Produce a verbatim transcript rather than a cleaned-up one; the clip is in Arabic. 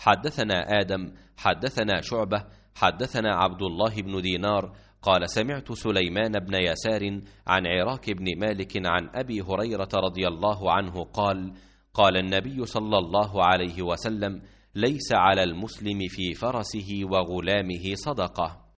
حدثنا آدم حدثنا شعبة حدثنا عبد الله بن دينار قال سمعت سليمان بن يسار عن عراك بن مالك عن أبي هريرة رضي الله عنه قال قال النبي صلى الله عليه وسلم ليس على المسلم في فرسه وغلامه صدقة.